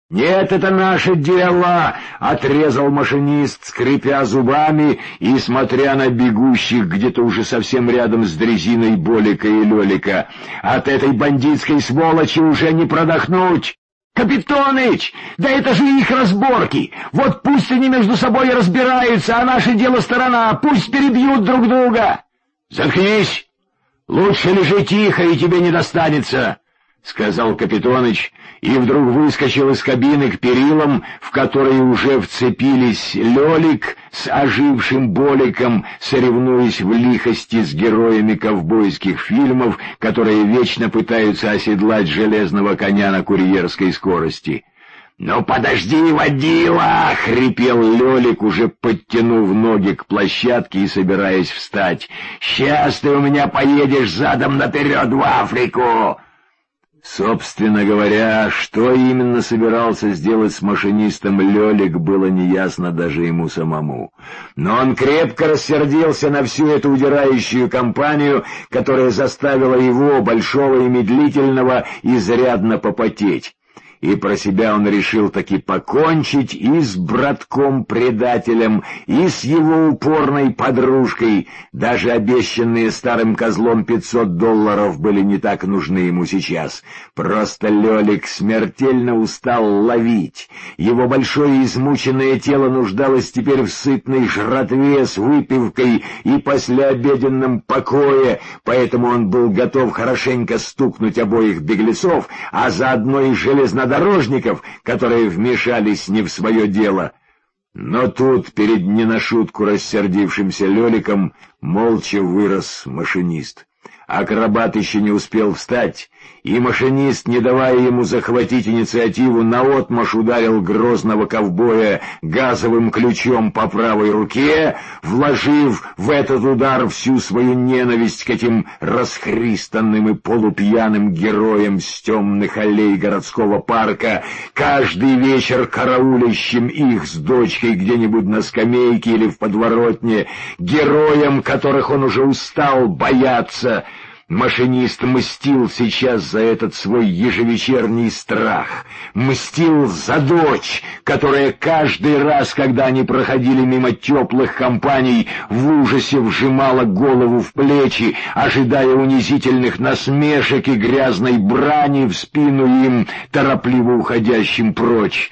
«Нет, это наше дело!» — отрезал машинист, скрипя зубами и смотря на бегущих где-то уже совсем рядом с дрезиной Болика и Лёлика. «От этой бандитской сволочи уже не продохнуть!» «Капитоныч, да это же их разборки! Вот пусть они между собой разбираются, а наше дело сторона, пусть перебьют друг друга!» «Заткнись! Лучше лежи тихо, и тебе не достанется!» — сказал Капитоныч, и вдруг выскочил из кабины к перилам, в которые уже вцепились Лёлик с ожившим Боликом, соревнуясь в лихости с героями ковбойских фильмов, которые вечно пытаются оседлать железного коня на курьерской скорости. «Ну подожди, водила!» — хрипел Лёлик, уже подтянув ноги к площадке и собираясь встать. «Сейчас ты у меня поедешь задом наперед в Африку!» Собственно говоря, что именно собирался сделать с машинистом Лёлик, было неясно даже ему самому. Но он крепко рассердился на всю эту удирающую компанию, которая заставила его, большого и медлительного, изрядно попотеть. И про себя он решил таки покончить и с братком-предателем, и с его упорной подружкой. Даже обещанные старым козлом $500 были не так нужны ему сейчас. Просто Лёлик смертельно устал ловить. Его большое измученное тело нуждалось теперь в сытной жратве с выпивкой и послеобеденном покое, поэтому он был готов хорошенько стукнуть обоих беглецов, а заодно и железнодорожников, которые вмешались не в свое дело. Но тут перед не на шутку рассердившимся Лёликом молча вырос машинист. Акробат еще не успел встать, и машинист, не давая ему захватить инициативу, наотмашь ударил грозного ковбоя газовым ключом по правой руке, вложив в этот удар всю свою ненависть к этим расхристанным и полупьяным героям с темных аллей городского парка, каждый вечер караулящим их с дочкой где-нибудь на скамейке или в подворотне, героям, которых он уже устал бояться. Машинист мстил сейчас за этот свой ежевечерний страх, мстил за дочь, которая каждый раз, когда они проходили мимо теплых компаний, в ужасе вжимала голову в плечи, ожидая унизительных насмешек и грязной брани в спину им, торопливо уходящим прочь.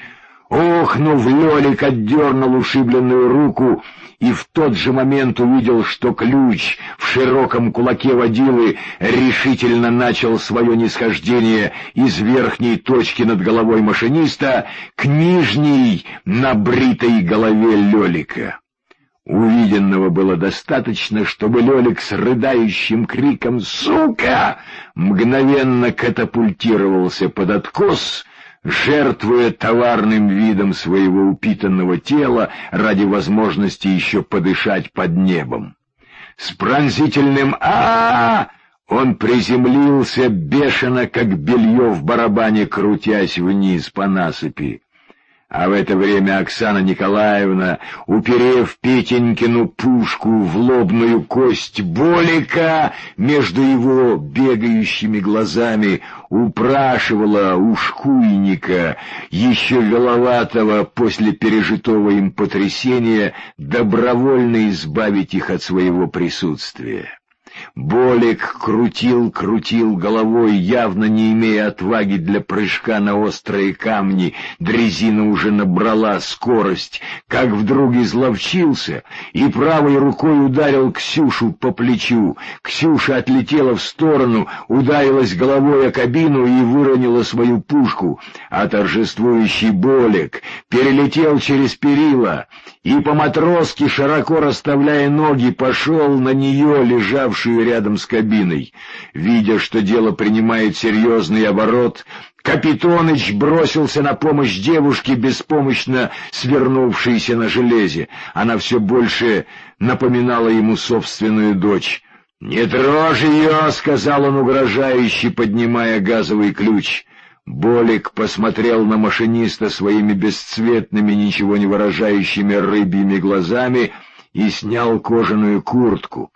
Охнув, Лёлик отдернул ушибленную руку и в тот же момент увидел, что ключ в широком кулаке водилы решительно начал свое нисхождение из верхней точки над головой машиниста к нижней на бритой голове Лёлика. Увиденного было достаточно, чтобы Лёлик с рыдающим криком «Сука!» мгновенно катапультировался под откос, жертвуя товарным видом своего упитанного тела ради возможности еще подышать под небом. С пронзительным «А-а-а!» он приземлился бешено, как белье в барабане, крутясь вниз по насыпи. А в это время Оксана Николаевна, уперев Петенькину пушку в лобную кость Болика между его бегающими глазами, упрашивала ушкуйника, еще веловатого после пережитого им потрясения, добровольно избавить их от своего присутствия. Болик крутил головой, явно не имея отваги для прыжка на острые камни. Дрезина уже набрала скорость, как вдруг изловчился и правой рукой ударил Ксюшу по плечу. Ксюша отлетела в сторону, ударилась головой о кабину и выронила свою пушку, а торжествующий Болик перелетел через перила и по-матросски, широко расставляя ноги, пошел на нее, лежавшую рядом с кабиной. Видя, что дело принимает серьезный оборот, Капитоныч бросился на помощь девушке, беспомощно свернувшейся на железе. Она все больше напоминала ему собственную дочь. «Не трожь ее!» — сказал он угрожающе, поднимая газовый ключ. Болик посмотрел на машиниста своими бесцветными, ничего не выражающими рыбьими глазами и снял кожаную куртку.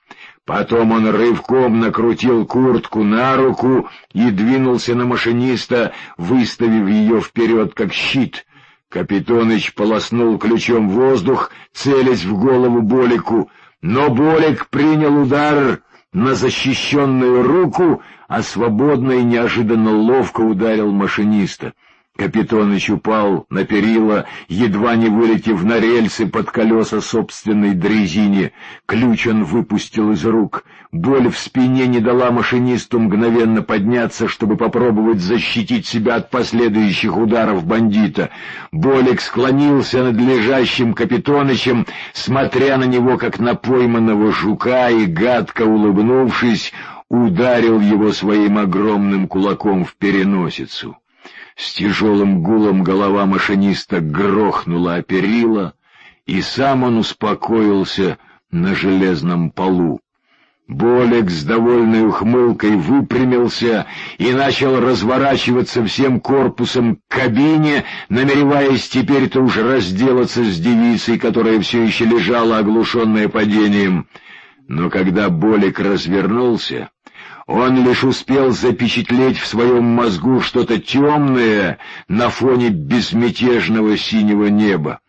Потом он рывком накрутил куртку на руку и двинулся на машиниста, выставив ее вперед как щит. Капитоныч полоснул ключом воздух, целясь в голову Болику, но Болик принял удар на защищенную руку, а свободно и неожиданно ловко ударил машиниста. Капитоныч упал на перила, едва не вылетев на рельсы под колеса собственной дрезине. Ключ он выпустил из рук. Боль в спине не дала машинисту мгновенно подняться, чтобы попробовать защитить себя от последующих ударов бандита. Болик склонился над лежащим Капитонычем, смотря на него, как на пойманного жука, и, гадко улыбнувшись, ударил его своим огромным кулаком в переносицу. С тяжелым гулом голова машиниста грохнула о перила, и сам он успокоился на железном полу. Болик с довольной ухмылкой выпрямился и начал разворачиваться всем корпусом к кабине, намереваясь теперь-то уж разделаться с девицей, которая все еще лежала, оглушенная падением. Но когда Болик развернулся, он лишь успел запечатлеть в своем мозгу что-то темное на фоне безмятежного синего неба.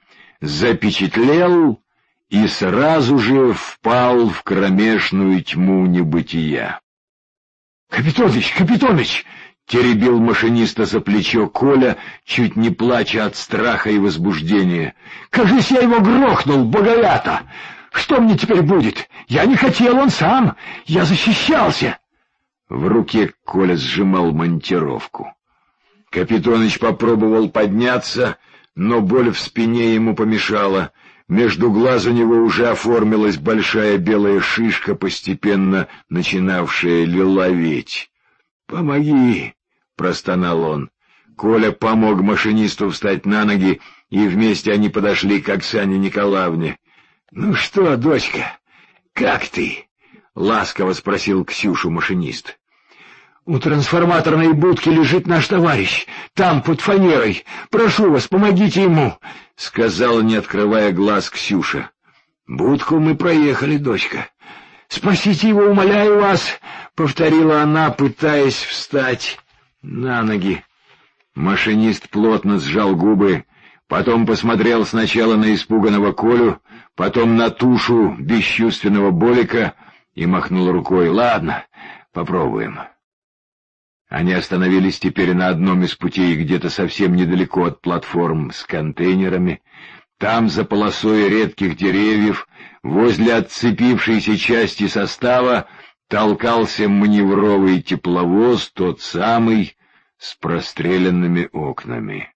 Запечатлел и сразу же впал в кромешную тьму небытия. «Капитоныч, Капитоныч!» — теребил машиниста за плечо Коля, чуть не плача от страха и возбуждения. «Кажись, я его грохнул, боговято! Что мне теперь будет? Я не хотел, он сам! Я защищался!» В руке Коля сжимал монтировку. Капитоныч попробовал подняться, но боль в спине ему помешала. Между глаз у него уже оформилась большая белая шишка, постепенно начинавшая лиловеть. «Помоги!» — простонал он. Коля помог машинисту встать на ноги, и вместе они подошли к Оксане Николаевне. «Ну что, дочка, как ты?» — ласково спросил Ксюшу машинист. «У трансформаторной будки лежит наш товарищ, там, под фанерой. Прошу вас, помогите ему», — сказала, не открывая глаз, Ксюша. «Будку мы проехали, дочка». «Спасите его, умоляю вас», — повторила она, пытаясь встать на ноги. Машинист плотно сжал губы, потом посмотрел сначала на испуганного Колю, потом на тушу бесчувственного Болика и махнул рукой. «Ладно, попробуем». Они остановились теперь на одном из путей где-то совсем недалеко от платформ с контейнерами. Там, за полосой редких деревьев, возле отцепившейся части состава, толкался маневровый тепловоз, тот самый, с простреленными окнами.